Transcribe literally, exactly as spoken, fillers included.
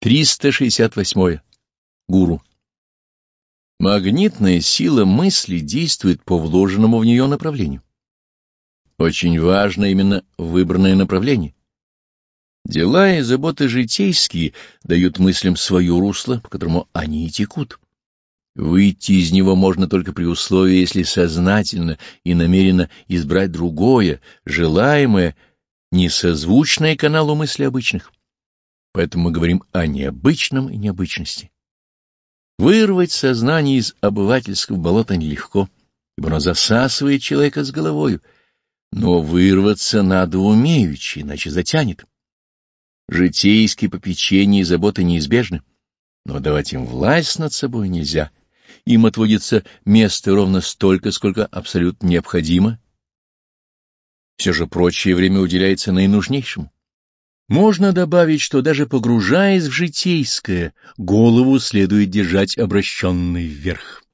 триста шестьдесят восьмое. Гуру. Магнитная сила мысли действует по вложенному в нее направлению. Очень важно именно выбранное направление. Дела и заботы житейские дают мыслям свое русло, по которому они и текут. Выйти из него можно только при условии, если сознательно и намеренно избрать другое, желаемое, несозвучное каналу мысли обычных. Поэтому мы говорим о необычном и необычности. Вырвать сознание из обывательского болота нелегко, ибо оно засасывает человека с головою, но вырваться надо умеючи, иначе затянет. Житейские попечения и заботы неизбежны, но давать им власть над собой нельзя. Им отводится место ровно столько, сколько абсолютно необходимо. Все же прочее время уделяется наинужнейшему. Можно добавить, что даже погружаясь в житейское, голову следует держать обращенной вверх.